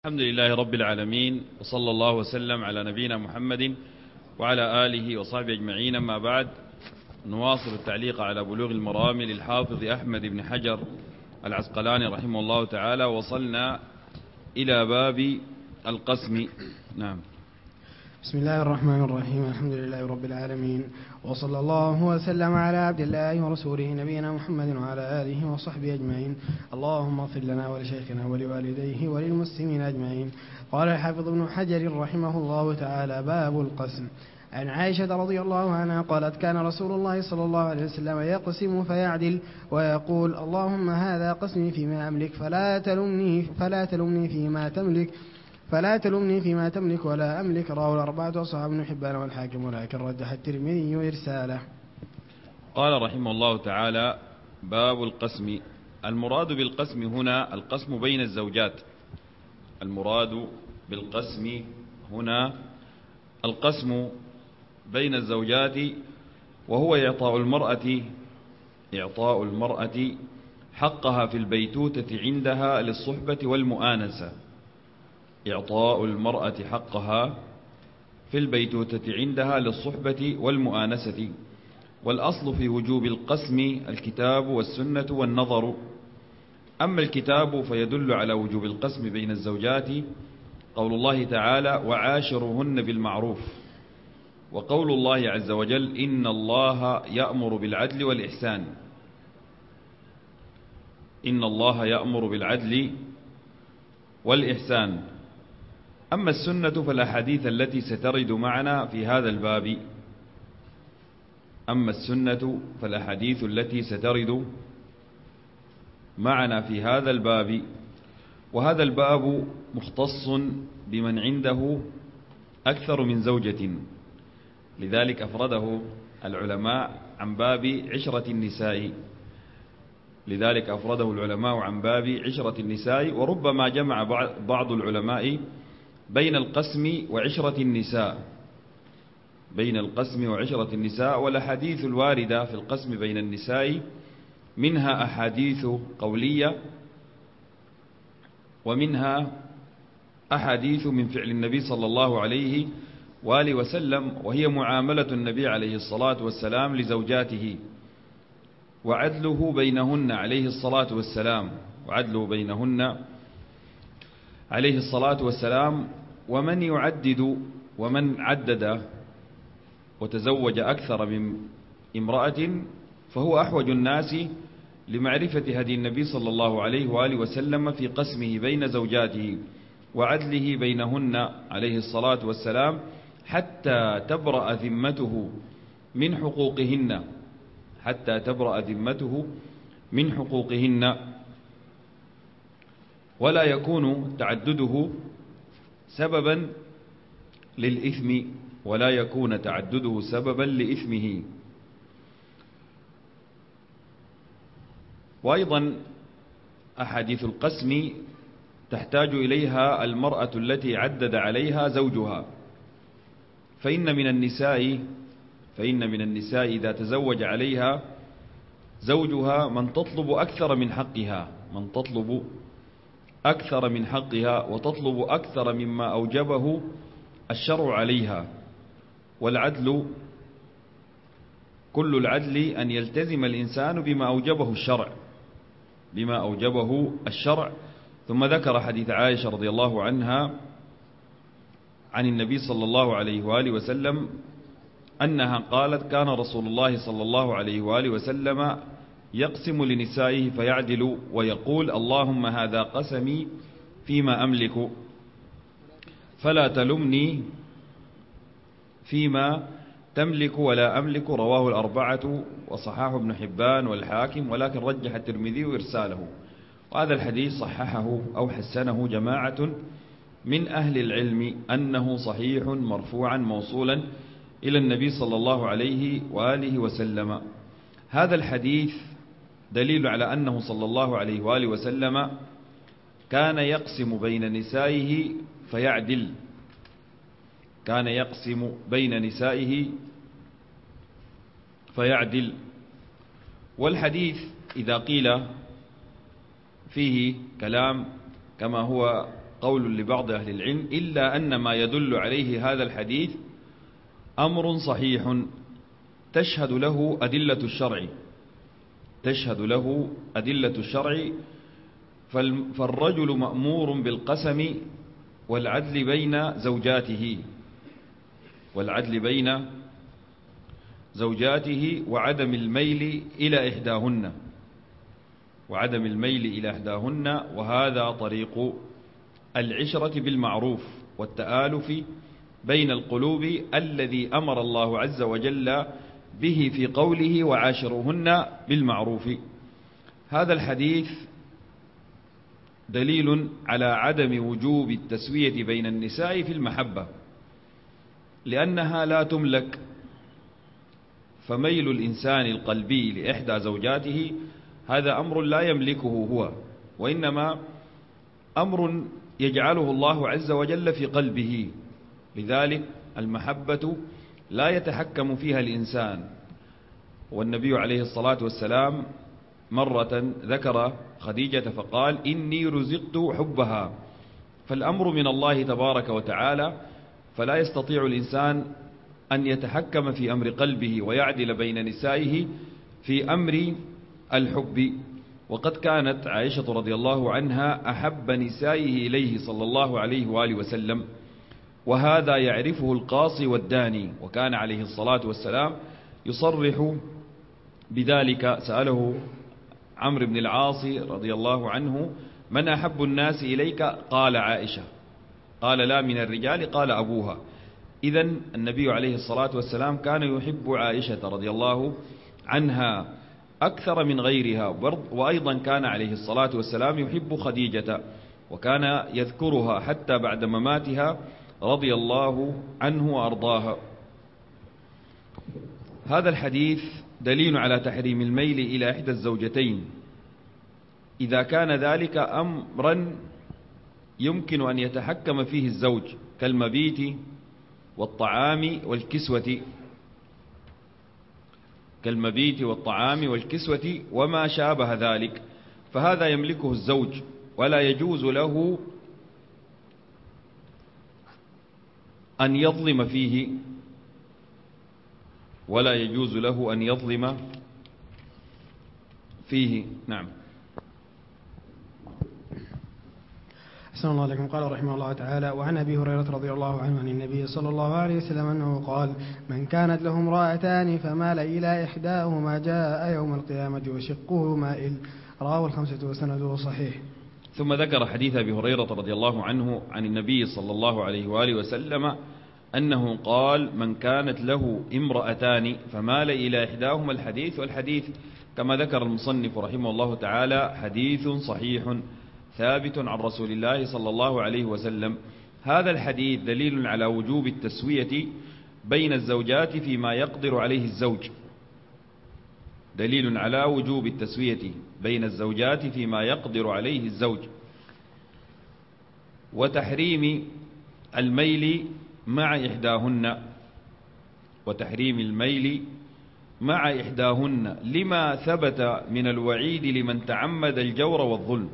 الحمد لله رب العالمين، وصلى الله وسلم على نبينا محمد وعلى آله وصحبه أجمعين. أما بعد، نواصل التعليق على بلوغ المرام للحافظ أحمد بن حجر العسقلاني رحمه الله تعالى. وصلنا إلى باب القسم. نعم. بسم الله الرحمن الرحيم. الحمد لله رب العالمين، وصلى الله وسلم على عبد الله ورسوله نبينا محمد وعلى آله وصحبه أجمعين. اللهم اغفر لنا ولشيخنا ولوالديه وللمسلمين أجمعين. قال الحافظ ابن حجر رحمه الله تعالى: باب القسم. عن عائشة رضي الله عنها قالت: كان رسول الله صلى الله عليه وسلم يقسم فيعدل ويقول: اللهم هذا قسمي فيما أملك فلا تلمني فيما تملك ولا أملك. رواه الأربعة وصححه ابن حبان والحاكم، ولكن رجح الترمذي إرساله. قال رحمه الله تعالى: باب القسم. المراد بالقسم هنا القسم بين الزوجات. المراد بالقسم هنا القسم بين الزوجات، وهو إعطاء المرأة حقها في البيتوتة عندها للصحبة والمؤانسة. إعطاء المرأة حقها في البيتوتة عندها للصحبة والمؤانسة. والأصل في وجوب القسم الكتاب والسنة والنظر. أما الكتاب فيدل على وجوب القسم بين الزوجات قول الله تعالى: وعاشرهن بالمعروف، وقول الله عز وجل: إن الله يأمر بالعدل والإحسان. إن الله يأمر بالعدل والإحسان. أما السنة فالأحاديث التي سترد معنا في هذا الباب. أما السنة فالأحاديث التي سترد معنا في هذا الباب. وهذا الباب مختص بمن عنده أكثر من زوجة، لذلك أفرده العلماء عن باب عشرة النساء. وربما جمع بعض العلماء بين القسم وعشرة النساء. والأحاديث الواردة في القسم بين النساء منها أحاديث قولية، ومنها أحاديث من فعل النبي صلى الله عليه وآله وسلم، وهي معاملة النبي عليه الصلاة والسلام لزوجاته وعدله بينهن عليه الصلاة والسلام. ومن عدد وتزوج أكثر من امرأة فهو أحوج الناس لمعرفة هدي النبي صلى الله عليه وآله وسلم في قسمه بين زوجاته وعدله بينهن عليه الصلاة والسلام، حتى تبرأ ذمته من حقوقهن، ولا يكون تعدده سببا لإثمه. وأيضا أحاديث القسم تحتاج إليها المرأة التي عدد عليها زوجها. فإن من النساء إذا تزوج عليها زوجها من تطلب أكثر من حقها وتطلب أكثر مما أوجبه الشرع عليها. والعدل كل العدل أن يلتزم الإنسان بما أوجبه الشرع. ثم ذكر حديث عائشة رضي الله عنها عن النبي صلى الله عليه وآله وسلم أنها قالت: كان رسول الله صلى الله عليه وآله وسلم يقسم لنسائه فيعدل ويقول: اللهم هذا قسمي فيما أملك فلا تلمني فيما تملك ولا أملك. رواه الأربعة وصححه ابن حبان والحاكم، ولكن رجح الترمذي إرساله. وهذا الحديث صححه أو حسنه جماعة من أهل العلم أنه صحيح مرفوعا موصولا إلى النبي صلى الله عليه وآله وسلم. هذا الحديث دليل على أنه صلى الله عليه وآله وسلم كان يقسم بين نسائه فيعدل. والحديث إذا قيل فيه كلام كما هو قول لبعض أهل العلم، إلا أن ما يدل عليه هذا الحديث أمر صحيح تشهد له أدلة الشرع، فالرجل مأمور بالقسم والعدل بين زوجاته وعدم الميل إلى إحداهن، وهذا طريق العشرة بالمعروف والتآلف بين القلوب الذي أمر الله عز وجل به في قوله وعاشروهن بالمعروف. هذا الحديث دليل على عدم وجوب التسوية بين النساء في المحبة، لأنها لا تملك، فميل الإنسان القلبي لإحدى زوجاته هذا أمر لا يملكه هو، وإنما أمر يجعله الله عز وجل في قلبه. لذلك المحبة لا يتحكم فيها الإنسان. والنبي عليه الصلاة والسلام مرة ذكر خديجة فقال: إني رزقت حبها. فالأمر من الله تبارك وتعالى، فلا يستطيع الإنسان أن يتحكم في أمر قلبه ويعدل بين نسائه في أمر الحب. وقد كانت عائشة رضي الله عنها أحب نسائه إليه صلى الله عليه وآله وسلم، وهذا يعرفه القاصي والداني، وكان عليه الصلاة والسلام يصرح بذلك. سأله عمرو بن العاص رضي الله عنه: من أحب الناس إليك؟ قال عائشة. قال: لا من الرجال، قال أبوها. إذن النبي عليه الصلاة والسلام كان يحب عائشة رضي الله عنها أكثر من غيرها، وأيضا كان عليه الصلاة والسلام يحب خديجة، وكان يذكرها حتى بعد مماتها رضي الله عنه وأرضاها. هذا الحديث دليل على تحريم الميل إلى إحدى الزوجتين إذا كان ذلك أمرا يمكن أن يتحكم فيه الزوج، كالمبيت والطعام والكسوة وما شابه ذلك، فهذا يملكه الزوج، ولا يجوز له أن يظلم فيه. نعم. أحسن الله عليكم. قال رحمه الله تعالى: وعن أبي هريرة رضي الله عنه عن النبي صلى الله عليه وسلم أنه قال: من كانت له امرأتان فمال إلى إحداهما جاء يوم القيامة وشقه مائل. رواه الخمسة وسنده صحيح. ثم ذكر حديث أبي هريرة رضي الله عنه عن النبي صلى الله عليه وآله وسلم أنه قال: من كانت له امرأتان فمال إلى إحداهما الحديث. والحديث كما ذكر المصنف رحمه الله تعالى حديث صحيح ثابت عن رسول الله صلى الله عليه وسلم. هذا الحديث دليل على وجوب التسوية بين الزوجات فيما يقدر عليه الزوج، دليل على وجوب التسوية بين الزوجات فيما يقدر عليه الزوج، وتحريم الميل مع إحداهن لما ثبت من الوعيد لمن تعمد الجور والظلم،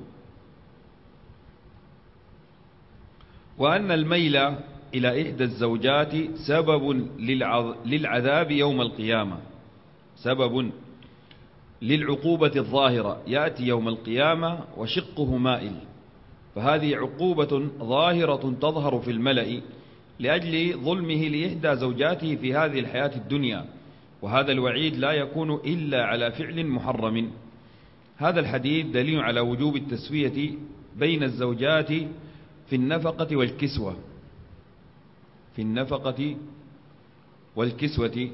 وأن الميل إلى إحدى الزوجات سبب للعذاب يوم القيامة، سبب للعقوبة الظاهرة، يأتي يوم القيامة وشقه مائل، فهذه عقوبة ظاهرة تظهر في الملأ لأجل ظلمه لإحدى زوجاته في هذه الحياة الدنيا، وهذا الوعيد لا يكون إلا على فعل محرم. هذا الحديث دليل على وجوب التسوية بين الزوجات في النفقة والكسوة.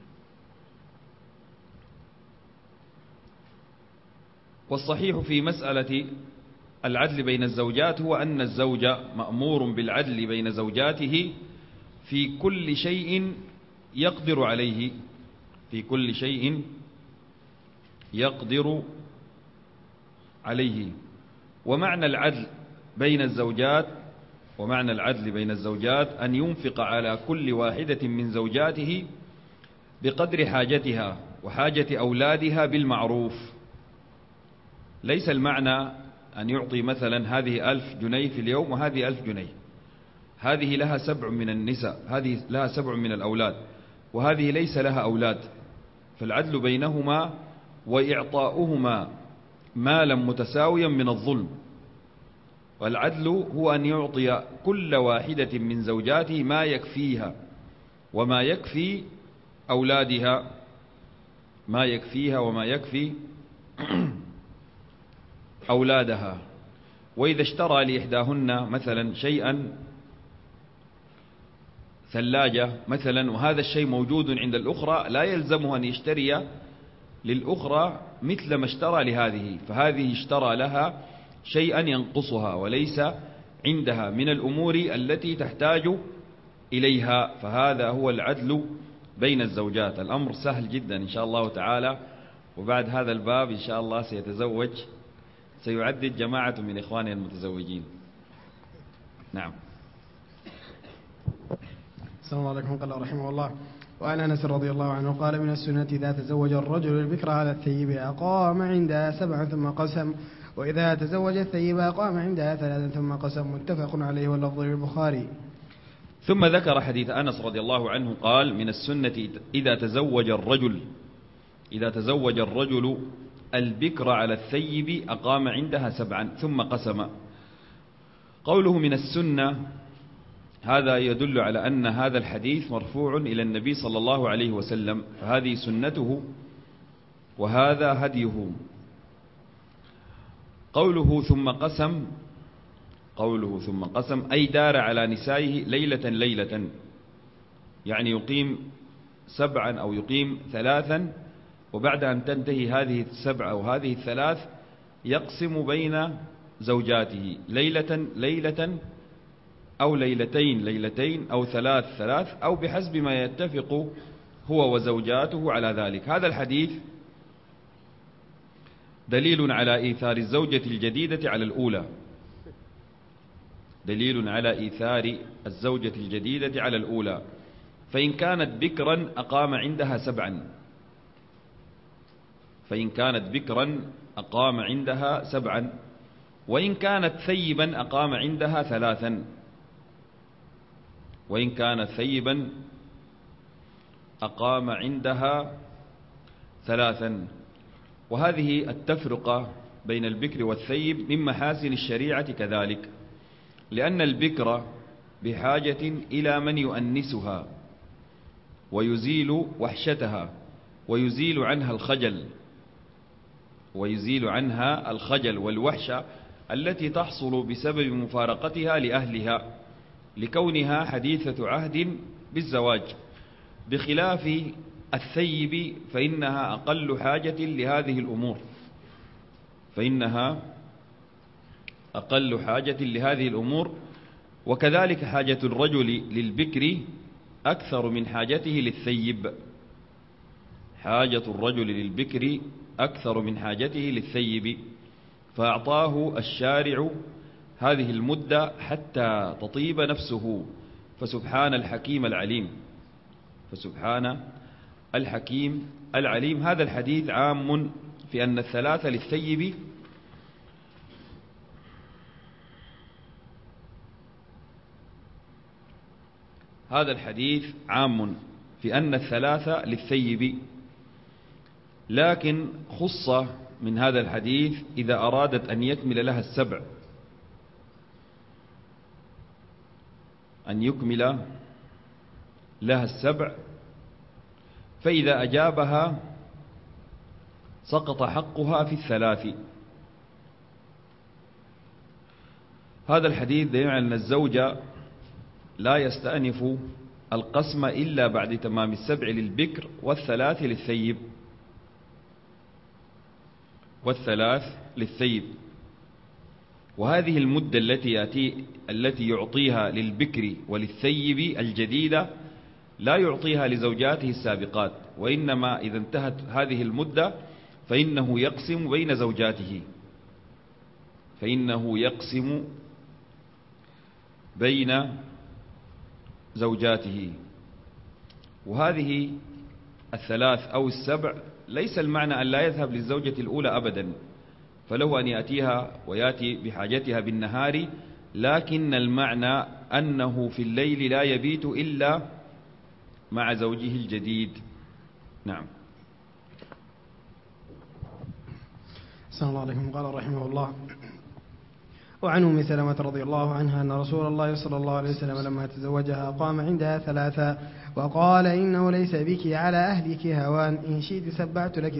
والصحيح في مسألة العدل بين الزوجات هو أن الزوج مأمور بالعدل بين زوجاته في كل شيء يقدر عليه، ومعنى العدل بين الزوجات أن ينفق على كل واحدة من زوجاته بقدر حاجتها وحاجة أولادها بالمعروف. ليس المعنى أن يعطي مثلا هذه 1000 جنيه في اليوم وهذه 1000 جنيه، هذه لها 7 من النساء، هذه لها 7 من الأولاد، وهذه ليس لها أولاد، فالعدل بينهما وإعطاؤهما مالا متساويا من الظلم. والعدل هو أن يعطي كل واحدة من زوجاته ما يكفيها وما يكفي أولادها، ما يكفيها وما يكفي أولادها. وإذا اشترى لإحداهن مثلا شيئا، ثلاجة مثلا، وهذا الشيء موجود عند الأخرى، لا يلزمه أن يشتري للأخرى مثل ما اشترى لهذه، فهذه اشترى لها شيئا ينقصها وليس عندها من الأمور التي تحتاج إليها، فهذا هو العدل بين الزوجات. الأمر سهل جدا إن شاء الله تعالى، وبعد هذا الباب إن شاء الله سيعدد جماعة من إخواني المتزوجين. نعم. السلام عليكم. قال رحمه الله: وعن أنس رضي الله عنه قال: من السنة إذا تزوج الرجل البكر على الثيب أقام عندها 7 ثم قسم، وإذا تزوج الثيب أقام عندها 3 ثم قسم. متفق عليه واللفظ للبخاري. ثم ذكر حديث أنس رضي الله عنه قال: من السنة إذا تزوج الرجل البكر على الثيب أقام عندها 7 ثم قسم. قوله من السنة هذا يدل على أن هذا الحديث مرفوع إلى النبي صلى الله عليه وسلم، فهذه سنته وهذا هديه. قوله ثم قسم أي دار على نسائه ليلة، يعني يقيم 7 أو يقيم 3، وبعد أن تنتهي هذه 7 أو هذه 3 يقسم بين زوجاته ليلة أو ليلتين أو 3 أو بحسب ما يتفق هو وزوجاته على ذلك. هذا الحديث دليل على إيثار الزوجة الجديدة على الأولى، دليل على إيثار الزوجة الجديدة على الأولى، فإن كانت بكرا أقام عندها 7، فإن كانت بكرا أقام عندها 7، وإن كانت ثيبا أقام عندها 3، وإن كانت ثيبا أقام عندها 3. وهذه التفرقة بين البكر والثيب من محاسن الشريعة كذلك، لأن البكر بحاجة إلى من يؤنسها ويزيل وحشتها ويزيل عنها الخجل والوحشة التي تحصل بسبب مفارقتها لأهلها لكونها حديثة عهد بالزواج، بخلاف الثيب فإنها أقل حاجة لهذه الأمور، وكذلك حاجة الرجل للبكر أكثر من حاجته للثيب، فأعطاه الشارع هذه المدة حتى تطيب نفسه، فسبحان الحكيم العليم. هذا الحديث عام في أن 3 للثيب، هذا الحديث عام في أن 3 للثيب، لكن خص من هذا الحديث إذا أرادت أن يكمل لها 7، أن يكمل لها 7، فإذا أجابها سقط حقها في 3. هذا الحديث دليل على أن الزوج لا يستأنف القسم إلا بعد تمام 7 للبكر و3 للثيب، وهذه المدة التي يعطيها للبكر وللثيب الجديدة لا يعطيها لزوجاته السابقات، وإنما إذا انتهت هذه المدة فإنه يقسم بين زوجاته. وهذه 3 أو 7 ليس المعنى أن لا يذهب للزوجة الأولى أبدا، فله أن يأتيها ويأتي بحاجتها بالنهار، لكن المعنى أنه في الليل لا يبيت إلا مع زوجه الجديد. نعم. أحسن الله عليكم. قال رحمه الله: وعن أم سلمة رضي الله عنها أن رسول الله صلى الله عليه وسلم لما تزوجها قام عندها ثلاثا وقال: إنه ليس بك على أهلك هوان، إن شئت سبعت لك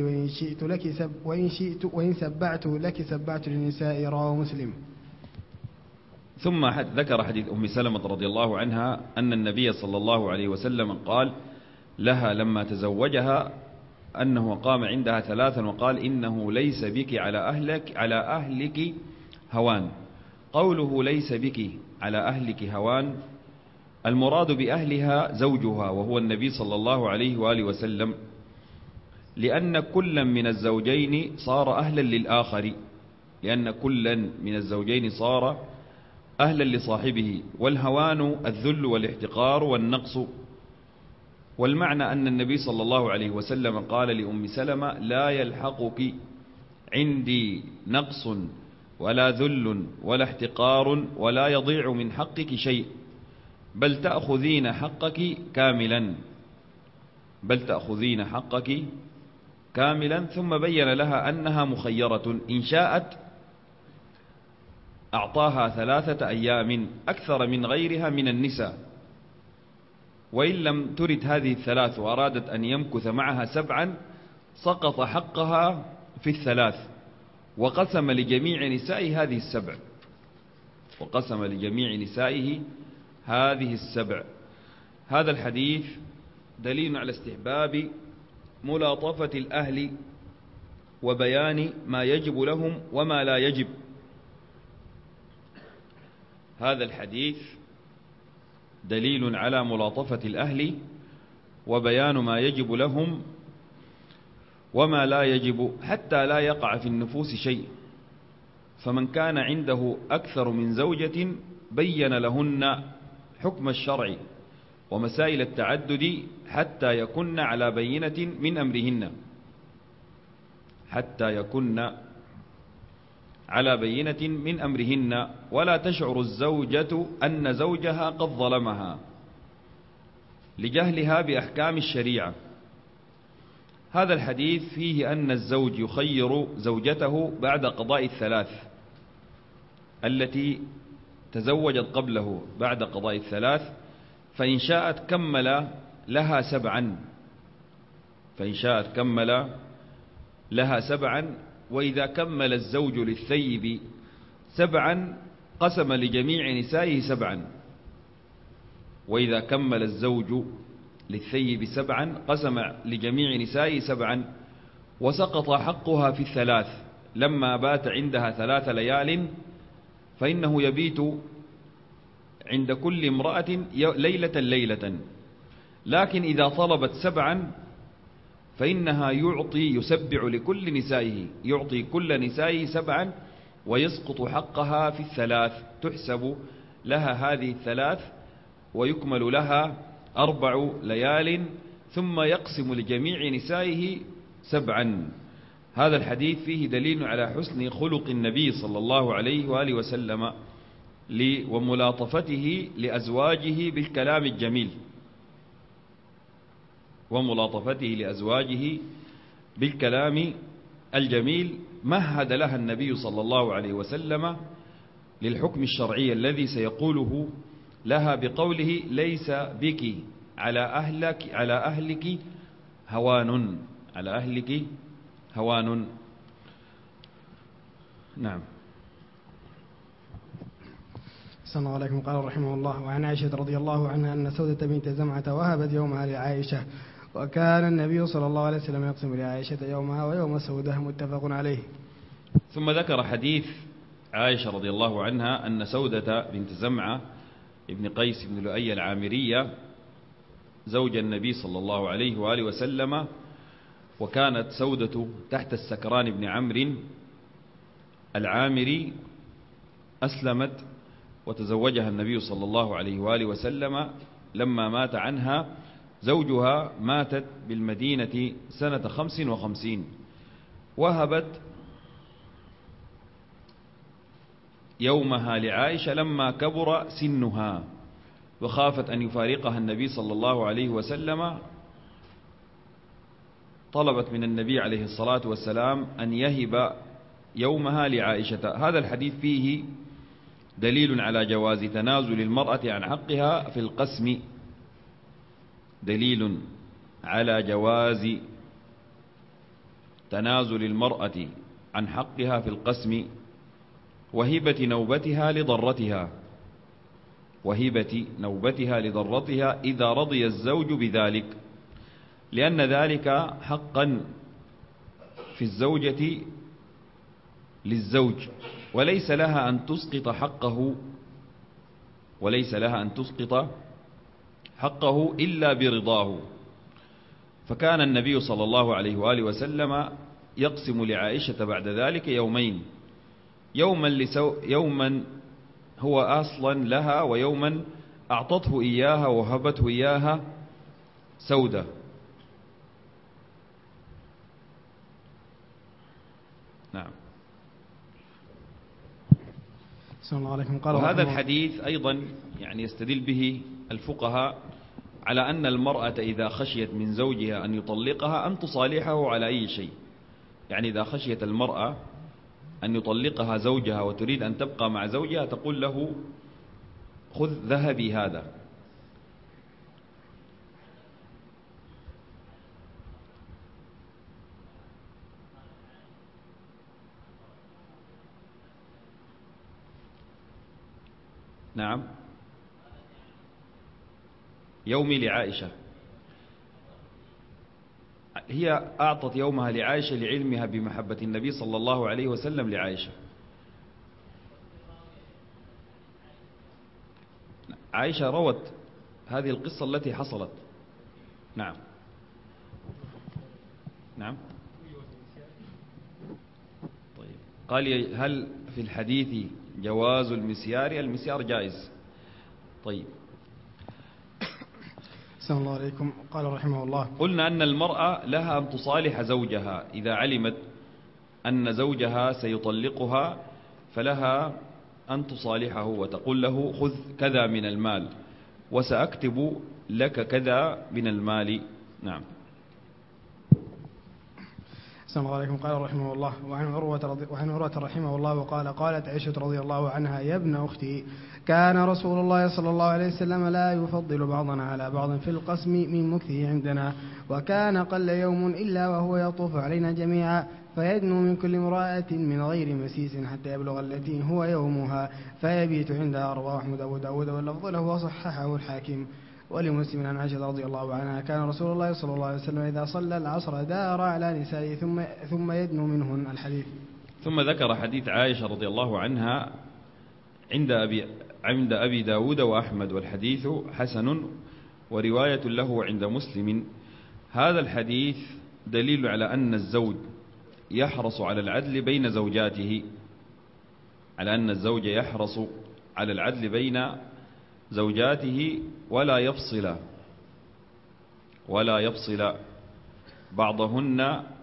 وإن سبعت لك سبعت للنساء. رواه مسلم. ثم ذكر حديث أم سلمة رضي الله عنها أن النبي صلى الله عليه وسلم قال لها لما تزوجها أنه قام عندها ثلاثا وقال: إنه ليس بك على أهلك هوان. قوله ليس بك على أهلك هوان، المراد بأهلها زوجها وهو النبي صلى الله عليه وآله وسلم، لأن كل من الزوجين صار أهلا للآخر، لأن كل من الزوجين صار أهلا لصاحبه، والهوان الذل والاحتقار والنقص. والمعنى أن النبي صلى الله عليه وسلم قال لأم سلمة: لا يلحقك عندي نقص ولا ذل ولا احتقار ولا يضيع من حقك شيء، بل تأخذين حقك كاملا. ثم بين لها أنها مخيرة، إن شاءت أعطاها 3 أيام أكثر من غيرها من النساء، وإن لم ترد هذه 3 وأرادت أن يمكث معها 7 سقط حقها في 3، وقسم لجميع نسائه هذه السبع. هذا الحديث دليل على استحباب ملاطفة الأهل وبيان ما يجب لهم وما لا يجب. هذا الحديث دليل على ملاطفة الأهل وبيان ما يجب لهم وما لا يجب، حتى لا يقع في النفوس شيء. فمن كان عنده أكثر من زوجة بين لهن حكم الشرع ومسائل التعدد حتى يكن على بينة من أمرهن، ولا تشعر الزوجة أن زوجها قد ظلمها لجهلها بأحكام الشريعة. هذا الحديث فيه أن الزوج يخير زوجته بعد قضاء 3 التي تزوجت قبله، بعد قضاء 3، فإن شاءت كمل لها 7، وإذا كمل الزوج للثيب 7 قسم لجميع نسائه 7، وإذا كمل الزوج للثيب 7 قسم لجميع نسائه 7، وسقط حقها في 3 لما بات عندها 3 ليال، فإنه يبيت عند كل امرأة ليلة. لكن إذا طلبت 7 فإنها يسبع لكل نسائه، يعطي كل نسائه 7 ويسقط حقها في 3، تحسب لها هذه 3 ويكمل لها 4 ليال، ثم يقسم لجميع نسائه 7. هذا الحديث فيه دليل على حسن خلق النبي صلى الله عليه وآله وسلم وملاطفته لأزواجه بالكلام الجميل، مهد لها النبي صلى الله عليه وسلم للحكم الشرعي الذي سيقوله لها بقوله: ليس بك على أهلك هوان. نعم. صلى الله عليكم. قال رحمه الله: وعن عائشة رضي الله عنها أن سودة بنت زمعة وهبت يومها لعائشة، وكان النبي صلى الله عليه وسلم يقسم لعائشة يومها ويوم سودة. متفق عليه. ثم ذكر حديث عائشة رضي الله عنها أن سودة بنت زمعة ابن قيس بن لؤي العامرية زوج النبي صلى الله عليه وآله وسلم، وكانت سودة تحت السكران بن عمرو العامري، أسلمت وتزوجها النبي صلى الله عليه وآله وسلم. لما مات عنها زوجها ماتت بالمدينة سنة 55، وهبت يومها لعائشة لما كبر سنها وخافت أن يفارقها النبي صلى الله عليه وسلم، طلبت من النبي عليه الصلاة والسلام أن يهب يومها لعائشة. هذا الحديث فيه دليل على جواز تنازل المرأة عن حقها في القسم، دليل على جواز تنازل المرأة عن حقها في القسم وهبة نوبتها لضرتها، وهبة نوبتها لضرتها إذا رضي الزوج بذلك، لأن ذلك حقا في الزوجة للزوج، وليس لها أن تسقط حقه، وليس لها أن تسقط حقه إلا برضاه. فكان النبي صلى الله عليه وآله وسلم يقسم لعائشة بعد ذلك يومين، يوما هو أصلا لها، ويوما أعطته إياها وهبته إياها سودة. نعم. وهذا الحديث أيضا يعني يستدل به الفقهاء على أن المرأة إذا خشيت من زوجها أن يطلقها أن تصالحه على أي شيء. يعني إذا خشيت المرأة أن يطلقها زوجها وتريد أن تبقى مع زوجها تقول له خذ ذهبي هذا. نعم. يومي لعائشة، هي أعطت يومها لعائشة لعلمها بمحبة النبي صلى الله عليه وسلم لعائشة. عائشة روت هذه القصة التي حصلت. نعم. نعم. طيب، قال هل في الحديث جواز المسيار؟ المسيار جائز. طيب، السلام الله عليكم. قال رحمه الله: قلنا أن المرأة لها أن تصالح زوجها إذا علمت أن زوجها سيطلقها، فلها أن تصالحه وتقول له خذ كذا من المال وسأكتب لك كذا من المال. نعم. السلام عليكم. قال رحمه الله: وعن عروة رحمه الله وقال: قالت عائشة رضي الله عنها: يا ابن أختي، كان رسول الله صلى الله عليه وسلم لا يفضل بعضنا على بعض في القسم من مكثه عندنا، وكان قل يوم إلا وهو يطوف علينا جميعا، فيدنو من كل امرأة من غير مسيس حتى يبلغ التي هو يومها، فيبيت عندها. رواه أحمد أبو داود واللفظ له وصححه الحاكم. ولمسلم عن عائشة رضي الله عنها: كان رسول الله صلى الله عليه وسلم إذا صلى العصر دار على نسائه ثم يدنو منهن. الحديث. ثم ذكر حديث عائشة رضي الله عنها عند أبي داود وأحمد، والحديث حسن ورواية له عند مسلم. هذا الحديث دليل على أن الزوج يحرص على العدل بين زوجاته، على أن الزوج يحرص على العدل بين زوجاته ولا يفصل بعضهن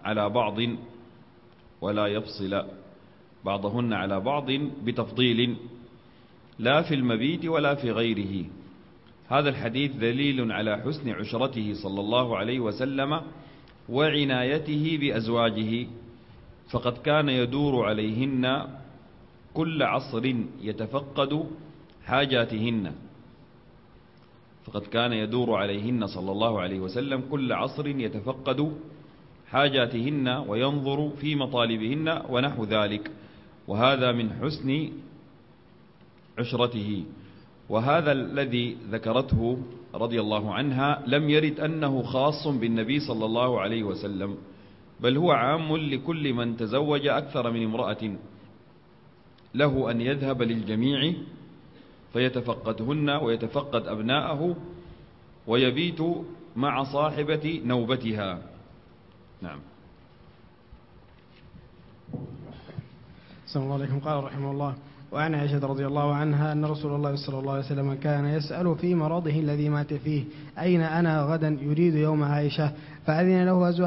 على بعض بتفضيل، لا في المبيت ولا في غيره. هذا الحديث دليل على حسن عشرته صلى الله عليه وسلم وعنايته بأزواجه، فقد كان يدور عليهن كل عصر يتفقد حاجاتهن، فقد كان يدور عليهن صلى الله عليه وسلم كل عصر يتفقد حاجاتهن وينظر في مطالبهن ونحو ذلك، وهذا من حسن عشرته. وهذا الذي ذكرته رضي الله عنها لم يرد أنه خاص بالنبي صلى الله عليه وسلم، بل هو عام لكل من تزوج أكثر من امرأة، له أن يذهب للجميع فيتفقدهن ويتفقد أبناءه ويبيت مع صاحبة نوبتها. نعم. السلام عليكم. قال رحمه الله: وعن عائشة رضي الله عنها أن رسول الله صلى الله عليه وسلم كان يسأل في مرضه الذي مات فيه أين أنا غدا، يريد يوم عائشة، فأذن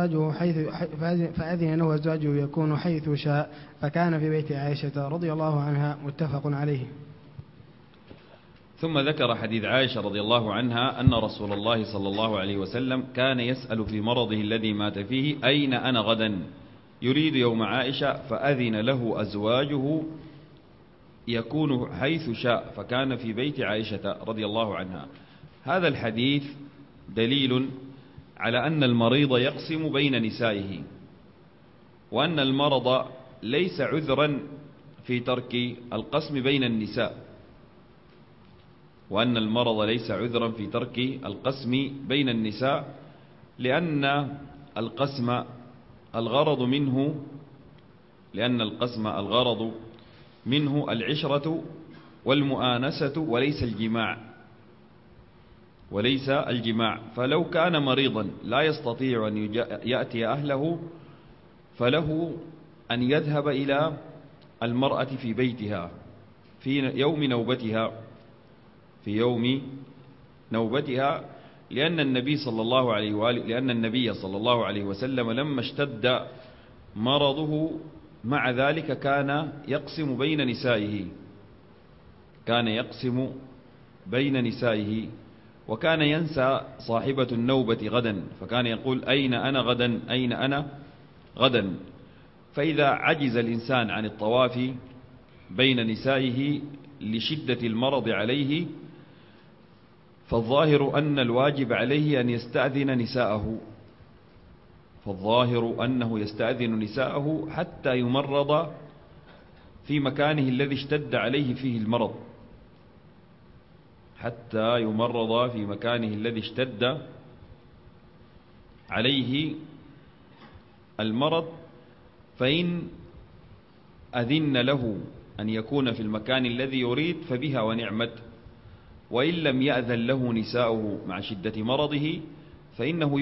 له أزواجه يكون حيث شاء، فكان في بيت عائشة رضي الله عنها، متفق عليه. ثم ذكر حديث عائشة رضي الله عنها أن رسول الله صلى الله عليه وسلم كان يسأل في مرضه الذي مات فيه أين أنا غدا، يريد يوم عائشة، فأذن له أزواجه يكون حيث شاء، فكان في بيت عائشة رضي الله عنها. هذا الحديث دليل على أن المريض يقسم بين نسائه، وأن المرض ليس عذرا في ترك القسم بين النساء، وأن المرض ليس عذرا في ترك القسم بين النساء، لأن القسم الغرض منه العشرة والمؤانسة وليس الجماع. فلو كان مريضا لا يستطيع أن يأتي أهله، فله أن يذهب إلى المرأة في بيتها في يوم نوبتها، لأن النبي صلى الله عليه وسلم لما اشتد مرضه مع ذلك كان يقسم بين نسائه، وكان ينسى صاحبة النوبة غدا، فكان يقول أين أنا غدا. فإذا عجز الإنسان عن الطواف بين نسائه لشدة المرض عليه، فالظاهر أن الواجب عليه أن يستأذن نساءه حتى يمرض في مكانه الذي اشتد عليه فيه المرض، فإن أذن له أن يكون في المكان الذي يريد فبها ونعمت، وإن لم يأذن له نساؤه مع شدة مرضه فإنه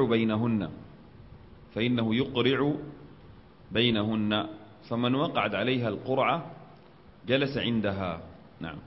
يقرع بينهن، فمن وقعت عليها القرعة جلس عندها. نعم.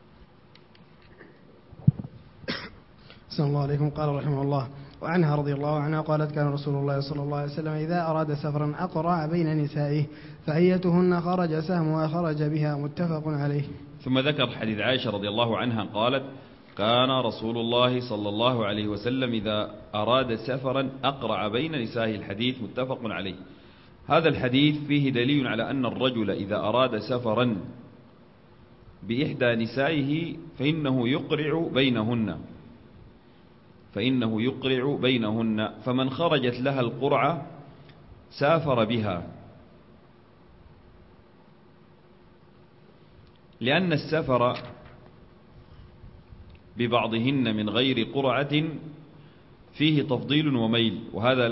صلى الله عليكم. قال رحمه الله: وعنها رضي الله عنها قالت: كان رسول الله صلى الله عليه وسلم إذا أراد سفرا أقرع بين نسائه، فأيتهن خرج سهمها خرج بها، متفق عليه. ثم ذكر حديث عائشة رضي الله عنها قالت: كان رسول الله صلى الله عليه وسلم إذا أراد سفرا أقرع بين نسائه، الحديث متفق عليه. هذا الحديث فيه دليل على أن الرجل إذا أراد سفرا بإحدى نسائه فإنه يقرع بينهن، فمن خرجت لها القرعة سافر بها، لأن السفر ببعضهن من غير قرعة فيه تفضيل وميل، وهذا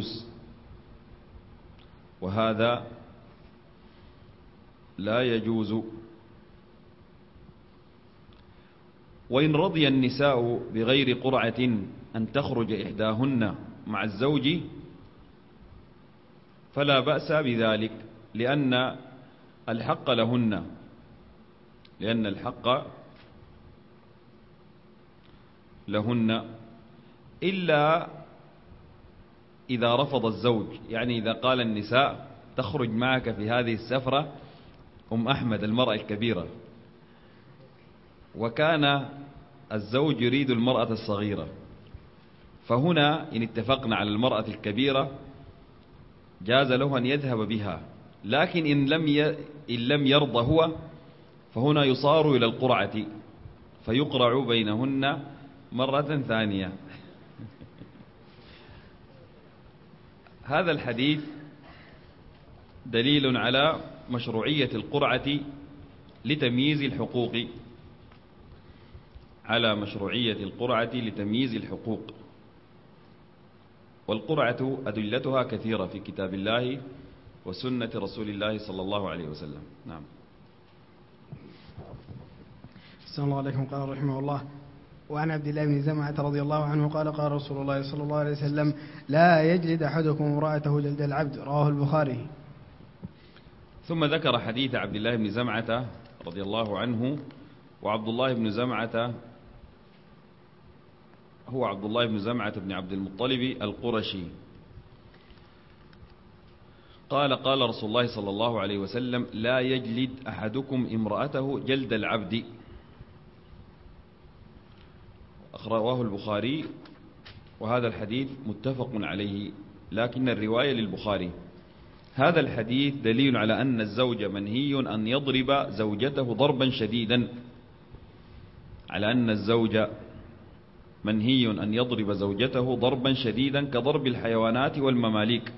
لا يجوز. وإن رضي النساء بغير قرعة أن تخرج إحداهن مع الزوج فلا بأس بذلك، لأن الحق لهن إلا إذا رفض الزوج، يعني إذا قال النساء تخرج معك في هذه السفرة أحمد المرأة الكبيرة، وكان الزوج يريد المرأة الصغيرة، فهنا إن اتفقنا على المرأة الكبيرة جاز له أن يذهب بها، لكن إن لم يرضى هو فهنا يصار إلى القرعة فيقرع بينهن مرة ثانية. هذا الحديث دليل على مشروعية القرعة لتمييز الحقوق، والقرعة أدلتها كثيرة في كتاب الله وسنة رسول الله صلى الله عليه وسلم. نعم. صلى الله عليكم. قال رحمه الله: وعن عبد الله بن زمعة رضي الله عنه قال: قال رسول الله صلى الله عليه وسلم: لا يجلد أحدكم امرأته جلد العبد، رواه البخاري. ثم ذكر حديث عبد الله بن زمعة رضي الله عنه، وعبد الله بن زمعة هو عبد الله بن زمعة بن عبد المطلب القرشي، قال قال رسول الله صلى الله عليه وسلم: لا يجلد أحدكم امرأته جلد العبد. رواه البخاري، وهذا الحديث متفق عليه، لكن الرواية للبخاري. هذا الحديث دليل على أن الزوج منهي أن يضرب زوجته ضربا شديدا، على أن الزوج منهي أن يضرب زوجته ضربا شديدا كضرب الحيوانات والمماليك،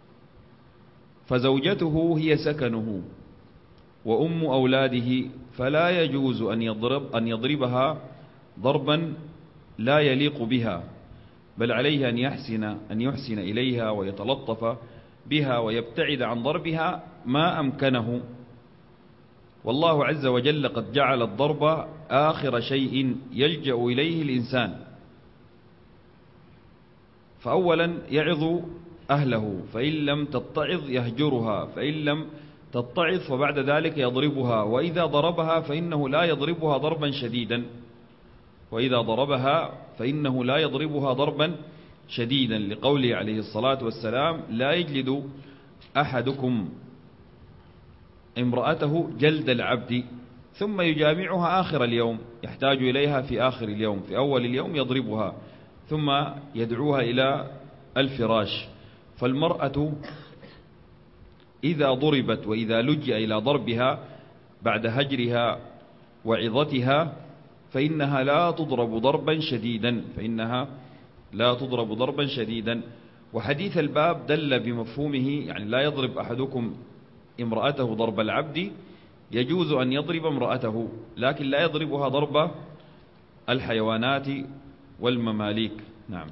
فزوجته هي سكنه وأم أولاده، فلا يجوز أن يضربها ضربا لا يليق بها، بل عليه أن يحسن إليها ويتلطف بها ويبتعد عن ضربها ما أمكنه. والله عز وجل قد جعل الضرب آخر شيء يلجأ إليه الإنسان، فأولا يعظ أهله، فإن لم تتعظ يهجرها، فإن لم تتعظ فبعد ذلك يضربها، وإذا ضربها فإنه لا يضربها ضربا شديدا، لقوله عليه الصلاة والسلام: لا يجلد أحدكم امرأته جلد العبد، ثم يجامعها آخر اليوم، يحتاج إليها في آخر اليوم، في أول اليوم يضربها ثم يدعوها إلى الفراش. فالمرأة إذا ضربت وإذا لجأ إلى ضربها بعد هجرها وعظتها فإنها لا تضرب ضربا شديدا، وحديث الباب دل بمفهومه، يعني لا يضرب أحدكم امرأته ضرب العبد، يجوز أن يضرب امرأته، لكن لا يضربها ضرب الحيوانات والمماليك. نعم.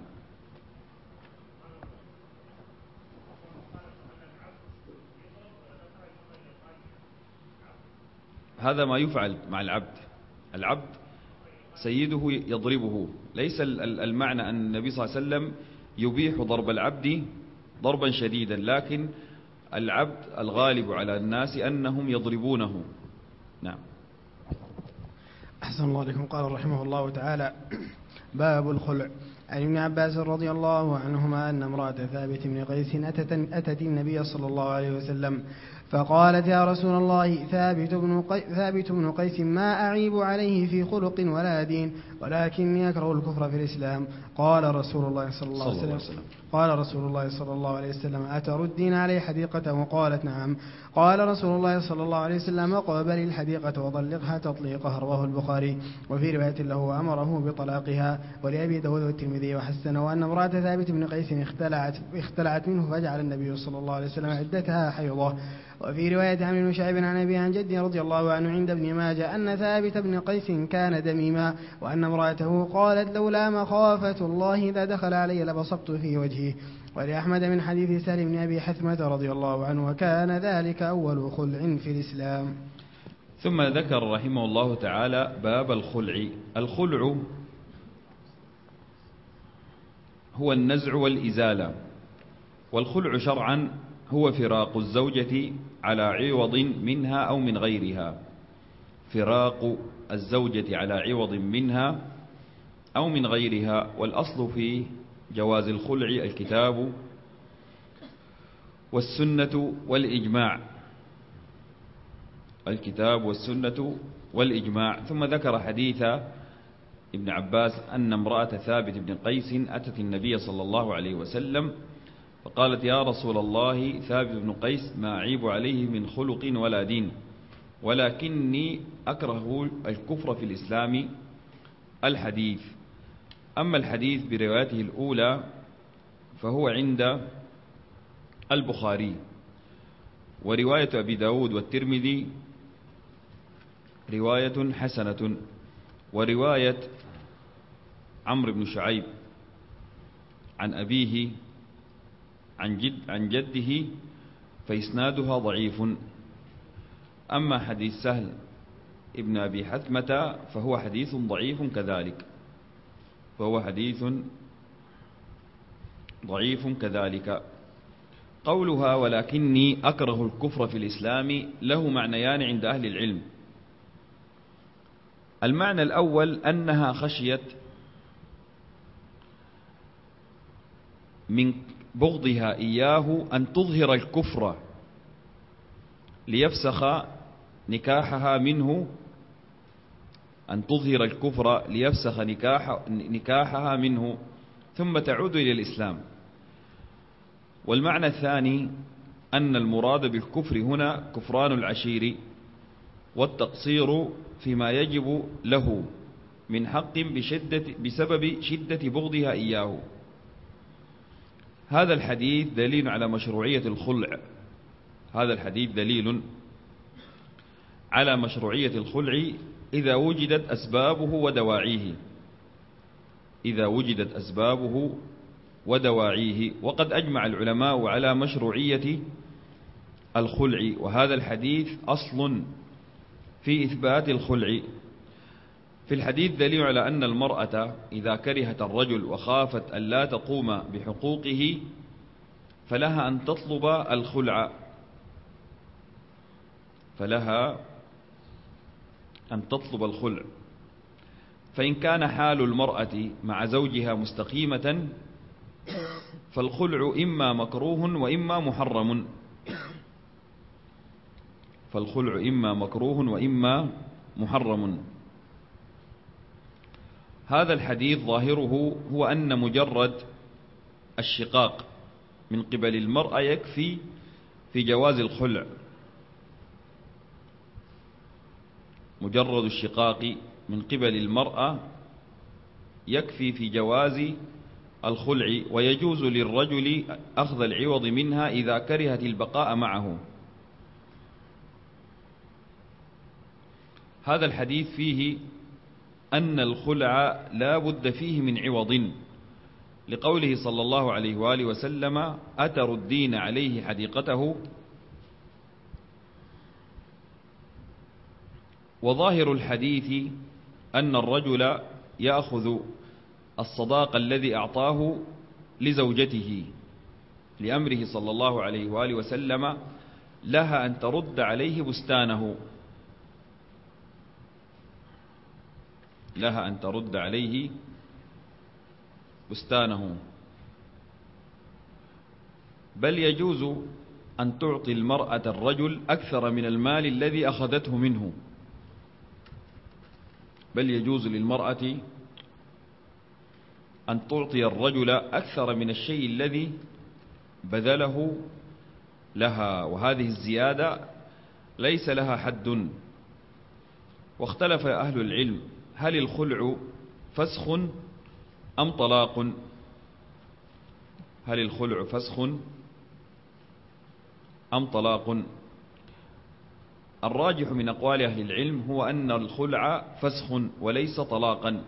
هذا ما يفعل مع العبد سيده يضربه، ليس المعنى أن النبي صلى الله عليه وسلم يبيح ضرب العبد ضربا شديدا، لكن العبد الغالب على الناس أنهم يضربونه. نعم. أحسن الله عليكم. قال رحمه الله تعالى: باب الخلع. عن ابن عباس رضي الله عنهما أن امرأة ثابت بن قيس أتت النبي صلى الله عليه وسلم فقالت: يا رسول الله، ثابت بن قيس ما أعيب عليه في خلق ولا دين، ولكني أكره الكفر في الإسلام. قال رسول الله صلى الله عليه وسلم: أتردين عليه حديقته؟ قالت: نعم. قال رسول الله صلى الله عليه وسلم: اقبل الحديقة وطلقها تطليقه. رواه البخاري. وفي رواية له: أمره بطلاقها. ولأبي داود والترمذي وحسنه أن امرأة ثابت بن قيس اختلعت منه، فجعل النبي صلى الله عليه وسلم عدتها حيضة. وفي رواية عمرو بن شعيب عن أبي عن جدي رضي الله عنه عند ابن ماجه أن ثابت بن قيس كان دميما، وأن امرأته قالت: لولا مخافة الله إذا دخل علي لبصقت في وجهه. ولأحمد من حديث سهل بن أبي حثمة رضي الله عنه: وكان ذلك أول خلع في الإسلام. ثم ذكر رحمه الله تعالى باب الخلع. الخلع هو النزع والإزالة، والخلع شرعا هو فراق الزوجة على عوض منها أو من غيرها، فراق الزوجة على عوض منها أو من غيرها. والأصل في جواز الخلع الكتاب والسنة والإجماع. ثم ذكر حديث ابن عباس أن امرأة ثابت بن قيس أتت النبي صلى الله عليه وسلم فقالت: يا رسول الله، ثابت بن قيس ما أعيب عليه من خلق ولا دين، ولكني أكره الكفر في الإسلام. الحديث. أما الحديث بروايته الأولى فهو عند البخاري، ورواية أبي داود والترمذي رواية حسنة، ورواية عمرو بن شعيب عن أبيه عن جده فإسنادها ضعيف. أما حديث سهل ابن أبي حثمة فهو حديث ضعيف كذلك. قولها ولكني أكره الكفر في الإسلام له معنيان عند أهل العلم. المعنى الأول أنها خشيت من بغضها إياه أن تظهر الكفر ليفسخ نكاحها منه، أن تظهر الكفر ليفسخ نكاحها منه ثم تعود إلى الإسلام. والمعنى الثاني أن المراد بالكفر هنا كفران العشير والتقصير فيما يجب له من حق بسبب شدة بغضها إياه. هذا الحديث دليل على مشروعية الخلع، هذا الحديث دليل على مشروعية الخلع إذا وجدت أسبابه ودواعيه، إذا وجدت أسبابه ودواعيه. وقد أجمع العلماء على مشروعية الخلع، وهذا الحديث أصل في إثبات الخلع. في الحديث دليل على أن المرأة إذا كرهت الرجل وخافت أن لا تقوم بحقوقه فلها أن تطلب الخلع، فلها أن تطلب الخلع. فإن كان حال المرأة مع زوجها مستقيمة فالخلع إما مكروه وإما محرم، فالخلع إما مكروه وإما محرم. هذا الحديث ظاهره هو أن مجرد الشقاق من قبل المرأة يكفي في جواز الخلع، مجرد الشقاق من قبل المرأة يكفي في جواز الخلع، ويجوز للرجل أخذ العوض منها إذا كرهت البقاء معه. هذا الحديث فيه أن الخلع لا بد فيه من عوض، لقوله صلى الله عليه وآله وسلم: أتردين عليه حديقته. وظاهر الحديث أن الرجل يأخذ الصداق الذي أعطاه لزوجته، لأمره صلى الله عليه وآله وسلم لها أن ترد عليه بستانه، لها أن ترد عليه بستانه. بل يجوز أن تعطي المرأة الرجل أكثر من المال الذي أخذته منه، بل يجوز للمرأة أن تعطي الرجل أكثر من الشيء الذي بذله لها، وهذه الزيادة ليس لها حد. واختلف أهل العلم هل الخلع فسخ أم طلاق؟ هل الخلع فسخ أم طلاق؟ الراجح من أقوال أهل العلم هو أن الخلع فسخ وليس طلاقا،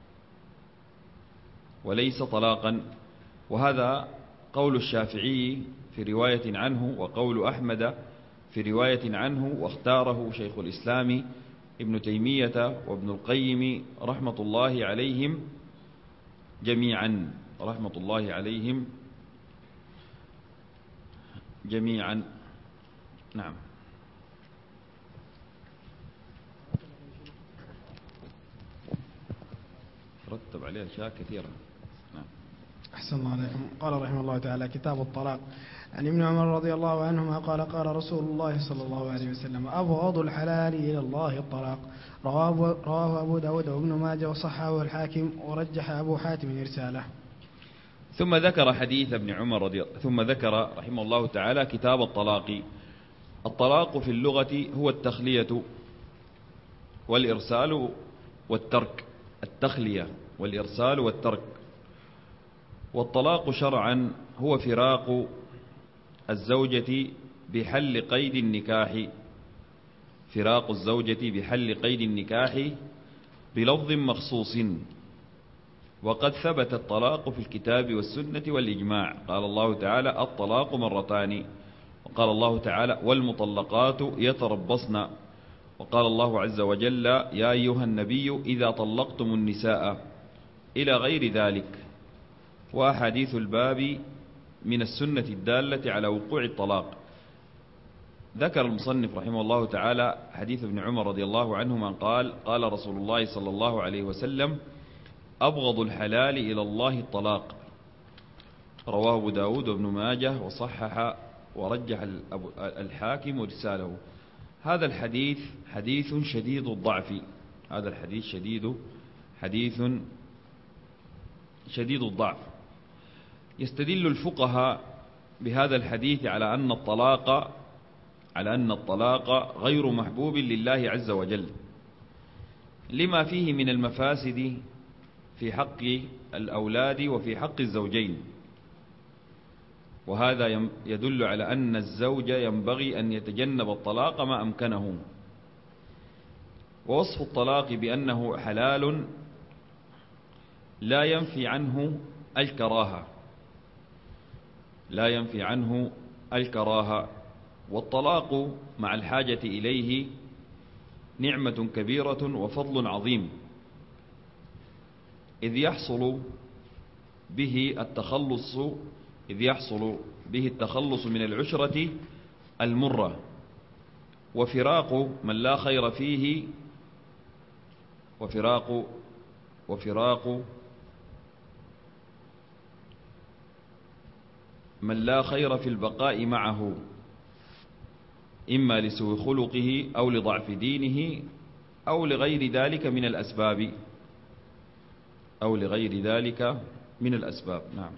وليس طلاقا. وهذا قول الشافعي في رواية عنه، وقول أحمد في رواية عنه، واختاره شيخ الإسلام ابن تيمية وابن القيم رحمة الله عليهم جميعا، رحمة الله عليهم جميعا. نعم. رتب عليها أشياء كثيرة. نعم. أحسن الله عليكم. قال رحمه الله تعالى: كتاب الطلاق. عن ابن عمر رضي الله عنهما قال: قال رسول الله صلى الله عليه وسلم: أبغض الحلال إلى الله الطلاق. رواه أبو داود وابن ماجه وصححه الحاكم ورجح أبو حاتم إرساله. ثم ذكر حديث ابن عمر ثم ذكر رحمه الله تعالى كتاب الطلاق. الطلاق في اللغة هو التخلية والإرسال والترك، التخلية والإرسال والترك. والطلاق شرعا هو فراق الزوجة بحل قيد النكاح، فراق الزوجة بحل قيد النكاح بلفظ مخصوص. وقد ثبت الطلاق في الكتاب والسنة والإجماع. قال الله تعالى: الطلاق مرتان. وقال الله تعالى: والمطلقات يتربصن. وقال الله عز وجل: يا أيها النبي إذا طلقتم النساء، إلى غير ذلك. وأحاديث الباب من السنة الدالة على وقوع الطلاق. ذكر المصنف رحمه الله تعالى حديث ابن عمر رضي الله عنهما قال: قال رسول الله صلى الله عليه وسلم: أبغض الحلال إلى الله الطلاق. رواه أبو داود وابن ماجه وصحح ورجح الحاكم ورساله. هذا الحديث حديث شديد الضعف. هذا الحديث حديث شديد الضعف. يستدل الفقهاء بهذا الحديث على أن الطلاق غير محبوب لله عز وجل، لما فيه من المفاسد في حق الأولاد وفي حق الزوجين، وهذا يدل على أن الزوج ينبغي أن يتجنب الطلاق ما أمكنه. ووصف الطلاق بأنه حلال لا ينفي عنه الكراهة، والطلاق مع الحاجة إليه نعمة كبيرة وفضل عظيم، إذ يحصل به التخلص من العشرة المرة، وفراق من لا خير فيه وفراق من لا خير في البقاء معه، إما لسوء خلقه أو لضعف دينه أو لغير ذلك من الأسباب. نعم.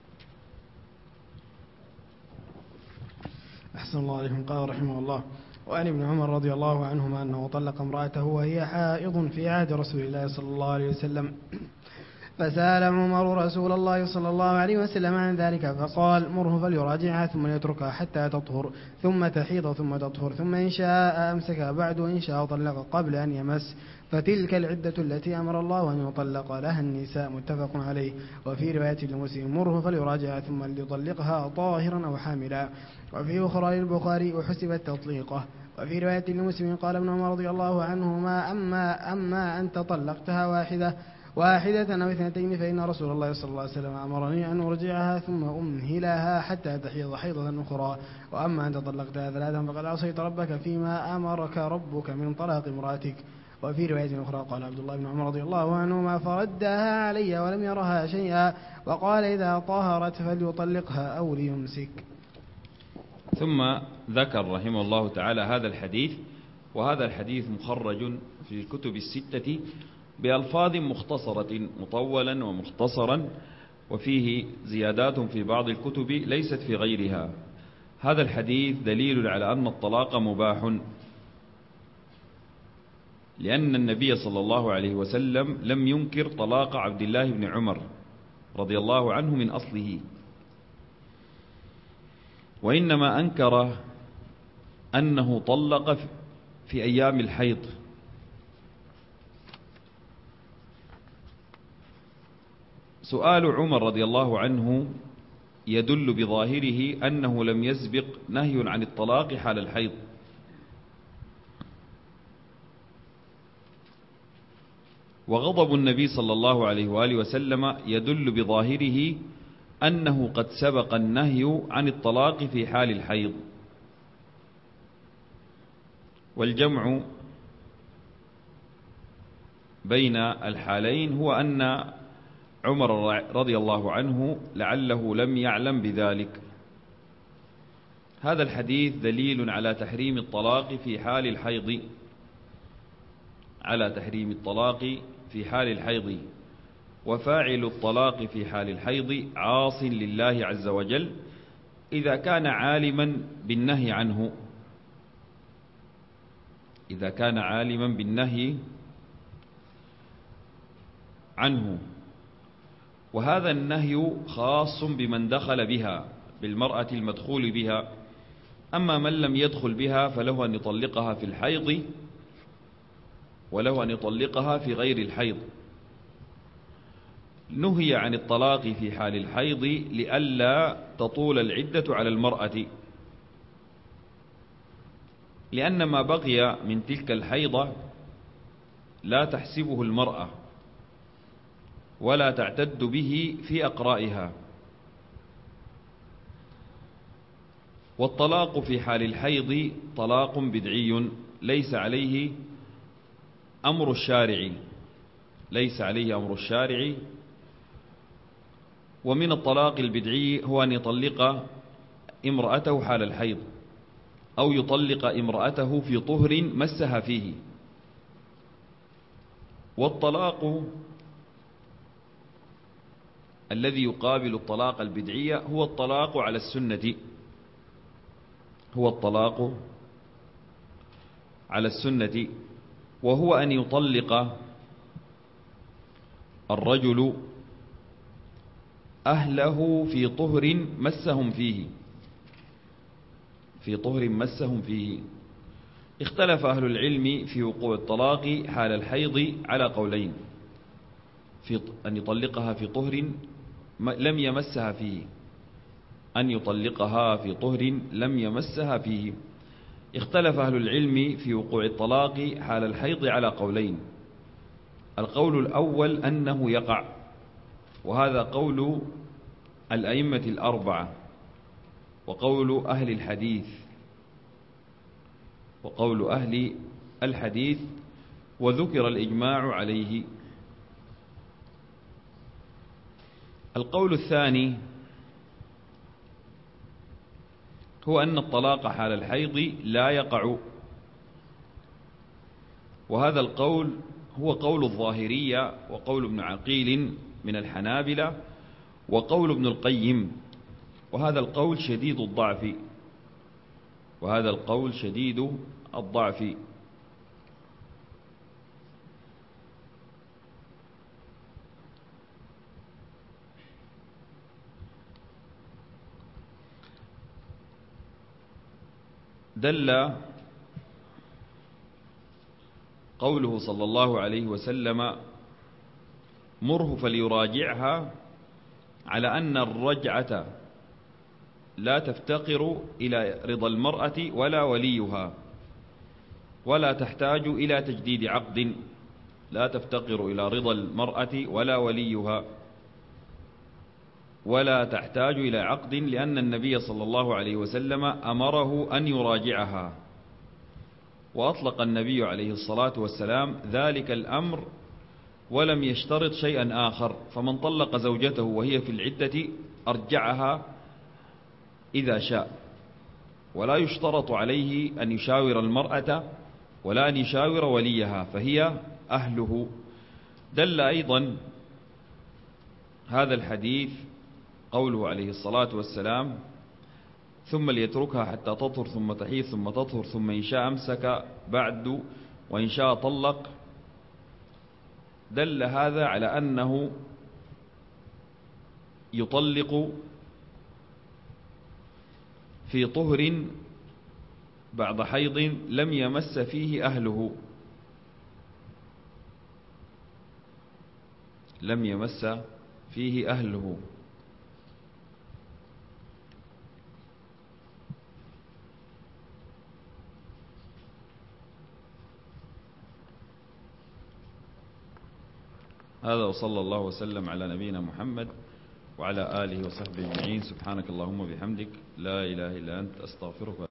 أحسن الله عليكم. قال رحمه الله: وعن ابن عمر رضي الله عنهما أنه طلق امرأته وهي حائض في عهد رسول الله صلى الله عليه وسلم، فسأل عمر رسول الله صلى الله عليه وسلم عن ذلك فقال: مره فليراجعها ثم يتركها حتى تطهر ثم تحيض ثم تطهر، ثم إن شاء أمسكها بعد وإن شاء طلق قبل أن يمس، فتلك العدة التي أمر الله أن يطلق لها النساء. متفق عليه. وفي رواية لمسلم: مره فليراجعها ثم ليطلقها طاهرا أو حاملا. وفي أخرى للبخاري: وحسبت تطليقه. وفي رواية لمسلم قال ابن عمر رضي الله عنهما: أما أنت طلقتها واحدة أو اثنتين فإن رسول الله صلى الله عليه وسلم أمرني أن أرجعها ثم أمهلها حتى تحيض حيضة أخرى، وأما أنت طلقتها ثلاثا فقد عصيت ربك فيما أمرك ربك من طلاق امرأتك. وفي رواية أخرى قال عبد الله بن عمر رضي الله عنهما: فردها علي ولم يرها شيئا، وقال: إذا طهرت فليطلقها أو ليمسك. ثم ذكر رحمه الله تعالى هذا الحديث، وهذا الحديث مخرج في الكتب الستة بألفاظ مختصرة، مطولا ومختصرا، وفيه زيادات في بعض الكتب ليست في غيرها. هذا الحديث دليل على أن الطلاق مباح، لأن النبي صلى الله عليه وسلم لم ينكر طلاق عبد الله بن عمر رضي الله عنه من أصله، وإنما أنكر أنه طلق في أيام الحيض. سؤال عمر رضي الله عنه يدل بظاهره أنه لم يسبق نهي عن الطلاق حال الحيض، وغضب النبي صلى الله عليه وآله وسلم يدل بظاهره أنه قد سبق النهي عن الطلاق في حال الحيض. والجمع بين الحالين هو أن عمر رضي الله عنه لعله لم يعلم بذلك. هذا الحديث دليل على تحريم الطلاق في حال الحيض، وفاعل الطلاق في حال الحيض عاص لله عز وجل إذا كان عالما بالنهي عنه، وهذا النهي خاص بمن دخل بها، بالمرأة المدخول بها. أما من لم يدخل بها فله أن يطلقها في الحيض وله أن يطلقها في غير الحيض. نهي عن الطلاق في حال الحيض لئلا تطول العدة على المرأة، لأن ما بقي من تلك الحيضة لا تحسبه المرأة ولا تعتد به في أقرائها. والطلاق في حال الحيض طلاق بدعي ليس عليه أمر الشارع، ليس عليه أمر الشارع. ومن الطلاق البدعي هو أن يطلق امرأته حال الحيض، أو يطلق امرأته في طهر مسها فيه. والطلاق الذي يقابل الطلاق البدعي هو الطلاق على السنة، هو الطلاق على السنة، وهو أن يطلق الرجل أهله في طهر مسهم فيه، في طهر مسهم فيه. اختلف أهل العلم في وقوع الطلاق حال الحيض على قولين، في أن يطلقها في طهر لم يمسها فيه، أن يطلقها في طهر لم يمسها فيه. اختلف أهل العلم في وقوع الطلاق حال الحيض على قولين. القول الأول أنه يقع، وهذا قول الأئمة الأربعة، وقول أهل الحديث، وقول أهل الحديث، وذكر الإجماع عليه. القول الثاني هو أن الطلاق حال الحيض لا يقع، وهذا القول هو قول الظاهرية، وقول ابن عقيل من الحنابلة، وقول ابن القيم، وهذا القول شديد الضعف، وهذا القول شديد الضعف. دل قوله صلى الله عليه وسلم مره فليراجعها على أن الرجعة لا تفتقر إلى رضا المرأة ولا وليها، ولا تحتاج إلى تجديد عقد، لا تفتقر إلى رضا المرأة ولا وليها، ولا تحتاج إلى عقد، لأن النبي صلى الله عليه وسلم أمره أن يراجعها، وأطلق النبي عليه الصلاة والسلام ذلك الأمر ولم يشترط شيئا آخر. فمن طلق زوجته وهي في العدة أرجعها إذا شاء، ولا يشترط عليه أن يشاور المرأة ولا أن يشاور وليها، فهي أهله. دل أيضا هذا الحديث قوله عليه الصلاة والسلام ثم ليتركها حتى تطهر ثم تحيض ثم تطهر ثم إن شاء أمسك بعد وإن شاء طلق. دل هذا على أنه يطلق في طهر بعد حيض لم يمس فيه أهله، لم يمس فيه أهله. هذا وصلى الله وسلم على نبينا محمد وعلى آله وصحبه أجمعين. سبحانك اللهم وبحمدك لا إله إلا أنت أستغفرك.